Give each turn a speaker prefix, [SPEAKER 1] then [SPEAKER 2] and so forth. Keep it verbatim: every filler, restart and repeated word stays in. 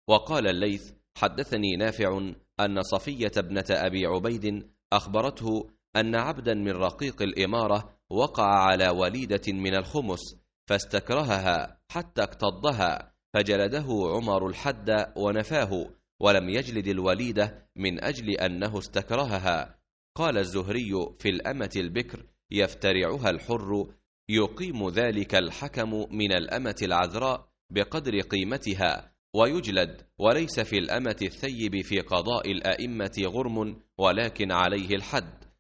[SPEAKER 1] وقال الليث: حدثني نافع أن صفية ابنة أبي عبيد أخبرته أن عبدا من رقيق الإمارة وقع على وليدة من الخمس فاستكرهها حتى اكتضها، فجلده عمر الحد ونفاه، ولم يجلد الوليدة من أجل أنه استكرهها. قال الزهري في الأمة البكر: يفترعها الحر، يقيم ذلك الحكم من الأمة العذراء بقدر قيمتها ويجلد، وليس في الأمة الثيب في قضاء الأئمة غرم ولكن عليه الحد.